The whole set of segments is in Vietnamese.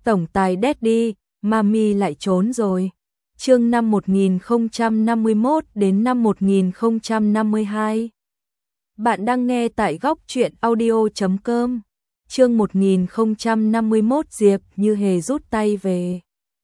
tổng tài Daddy, Mami lại trốn rồi. Chương năm 1051 đến năm 1052. Bạn đang nghe tại góc truyện audio.com. Chương 1051 Diệp Như Hề rút tay về.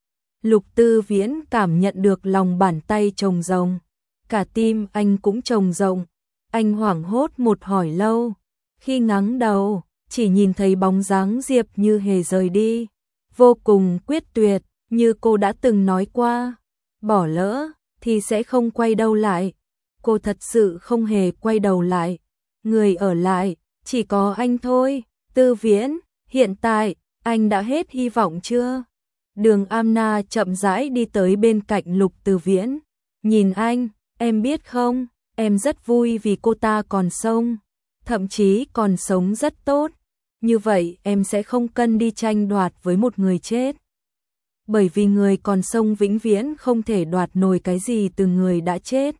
Lục Tư Viễn cảm nhận được lòng bàn tay trồng rồng. Cả tim anh cũng trồng rộng. Anh hoảng hốt một hỏi lâu. Khi ngẩng đầu, chỉ nhìn thấy bóng dáng Diệp Như Hề rời đi. Vô cùng quyết tuyệt, như cô đã từng nói qua. Bỏ lỡ, thì sẽ không quay đầu lại. Cô thật sự không hề quay đầu lại. Người ở lại, chỉ có anh thôi. Tư Viễn, hiện tại, anh đã hết hy vọng chưa? Đường Amna chậm rãi đi tới bên cạnh Lục Tư Viễn. Nhìn anh, em biết không, em rất vui vì cô ta còn sống. Thậm chí còn sống rất tốt. Như vậy em sẽ không cần đi tranh đoạt với một người chết. Bởi vì người còn sống vĩnh viễn không thể đoạt nổi cái gì từ người đã chết.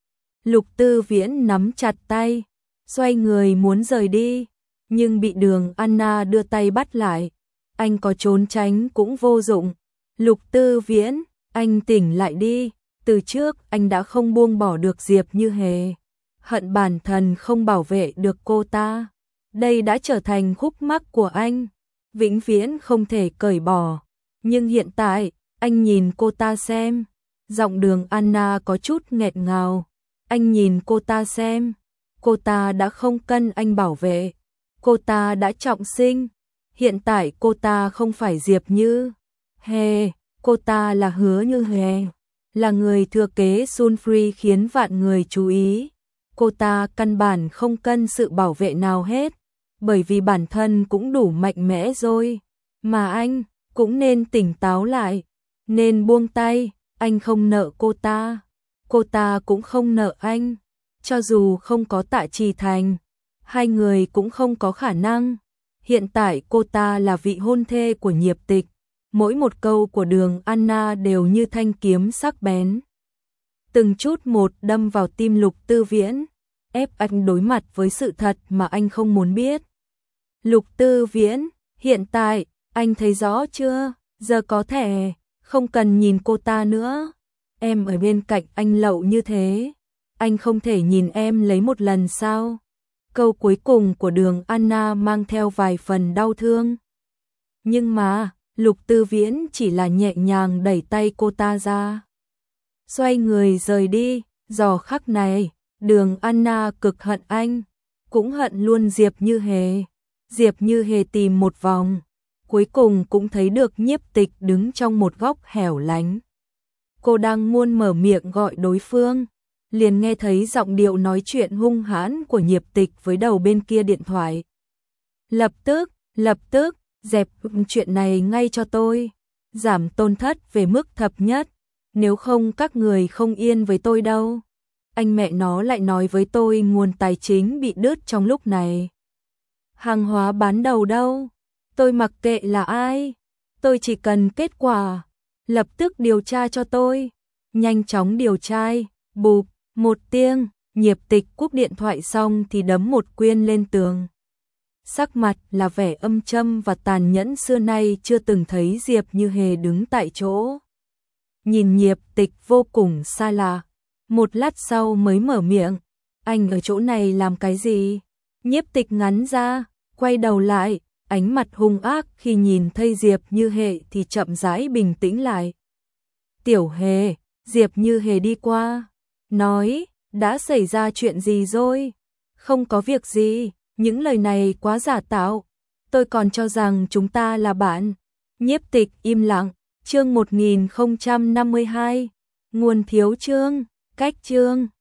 Lục Tư Viễn nắm chặt tay, xoay người muốn rời đi, nhưng bị Đường Anna đưa tay bắt lại. Anh có trốn tránh cũng vô dụng. Lục Tư Viễn, anh tỉnh lại đi. Từ trước anh đã không buông bỏ được Diệp Như Hề. Hận bản thân không bảo vệ được cô ta. Đây đã trở thành khúc mắc của anh, vĩnh viễn không thể cởi bỏ. Nhưng hiện tại, anh nhìn cô ta xem. Giọng Đường Anna có chút nghẹn ngào. Anh nhìn cô ta xem. Cô ta đã không cần anh bảo vệ. Cô ta đã trọng sinh. Hiện tại cô ta không phải Diệp Như Hề. Cô ta là Hứa Như Hề. Là người thừa kế Sunfree khiến vạn người chú ý. Cô ta căn bản không cần sự bảo vệ nào hết. Bởi vì bản thân cũng đủ mạnh mẽ rồi. Mà anh cũng nên tỉnh táo lại. Nên buông tay. Anh không nợ cô ta. Cô ta cũng không nợ anh. Cho dù không có Tạ Trì Thành, hai người cũng không có khả năng. Hiện tại cô ta là vị hôn thê của Nhiệp Tịch. Mỗi một câu của Đường Anna đều như thanh kiếm sắc bén. Từng chút một đâm vào tim Lục Tư Viễn. Ép anh đối mặt với sự thật mà anh không muốn biết. Lục Tư Viễn, hiện tại, anh thấy rõ chưa? Giờ có thể, không cần nhìn cô ta nữa. Em ở bên cạnh anh lậu như thế. Anh không thể nhìn em lấy một lần sao? Câu cuối cùng của Đường Anna mang theo vài phần đau thương. Nhưng mà, Lục Tư Viễn chỉ là nhẹ nhàng đẩy tay cô ta ra. Xoay người rời đi, giờ khắc này, Đường Anna cực hận anh. Cũng hận luôn Diệp Như Hề. Diệp Như Hề tìm một vòng. Cuối cùng cũng thấy được Nhiếp Tịch đứng trong một góc hẻo lánh. Cô đang muốn mở miệng gọi đối phương. Liền nghe thấy giọng điệu nói chuyện hung hãn của Nhiếp Tịch với đầu bên kia điện thoại. Lập tức, dẹp chuyện này ngay cho tôi. Giảm tổn thất về mức thấp nhất. Nếu không các người không yên với tôi đâu. Anh mẹ nó lại nói với tôi nguồn tài chính bị đứt trong lúc này. Hàng hóa bán đầu đâu? Tôi mặc kệ là ai. Tôi chỉ cần kết quả. Lập tức điều tra cho tôi. Nhanh chóng điều tra. Bụp, một tiếng, Nhiếp Tịch cúp điện thoại xong thì đấm một quyên lên tường. Sắc mặt là vẻ âm châm và tàn nhẫn xưa nay chưa từng thấy Diệp Như Hề đứng tại chỗ. Nhìn Nhiếp Tịch vô cùng xa lạ. Một lát sau mới mở miệng. Anh ở chỗ này làm cái gì? Nhiếp Tịch ngắn ra, quay đầu lại, ánh mặt hung ác khi nhìn thấy Diệp Như Hề thì chậm rãi bình tĩnh lại. Tiểu Hề, Diệp Như Hề đi qua. Nói, đã xảy ra chuyện gì rồi? Không có việc gì, những lời này quá giả tạo. Tôi còn cho rằng chúng ta là bạn. Nhiếp Tịch im lặng. Chương 1052. Nguồn thiếu chương, cách chương.